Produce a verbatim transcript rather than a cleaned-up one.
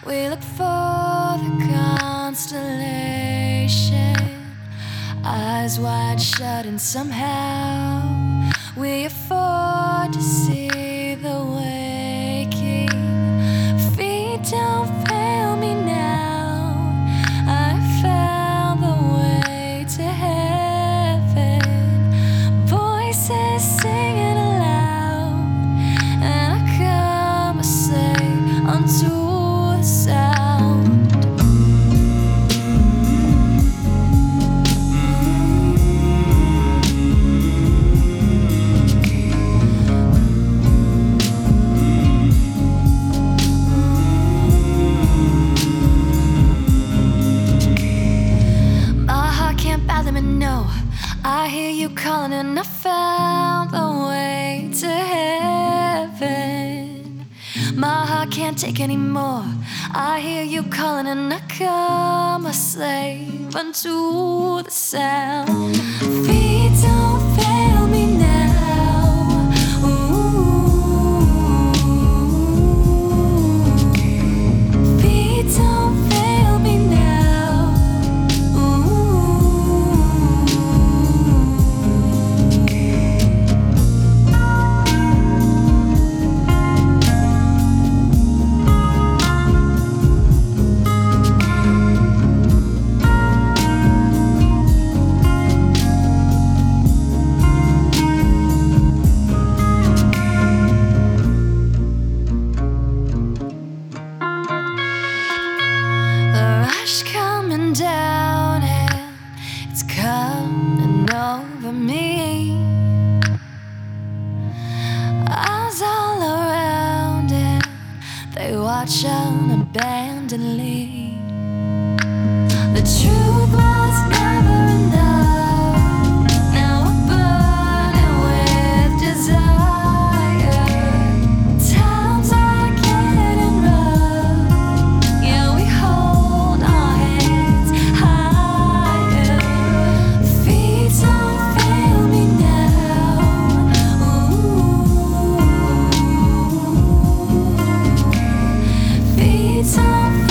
We look for the constellation, eyes wide shut, and somehow we afford to see the waking. Feet don't fail me now. I found the way to heaven. Voices singing aloud, and I come a say unto the sound. No, I hear you calling, and I found the way to heaven. My heart can't take anymore. I hear you calling, and I come a slave unto the sound. Feet don't fail me now. Ooh. Feet don't fail me now. Coming down, and it's coming over me. Eyes all around, and they watch unabandonedly. The truth was never enough. Now I'm burning with desire. Times are getting rough. Yeah, we hold our heads higher. Feet don't fail me now. Ooh. Feet don't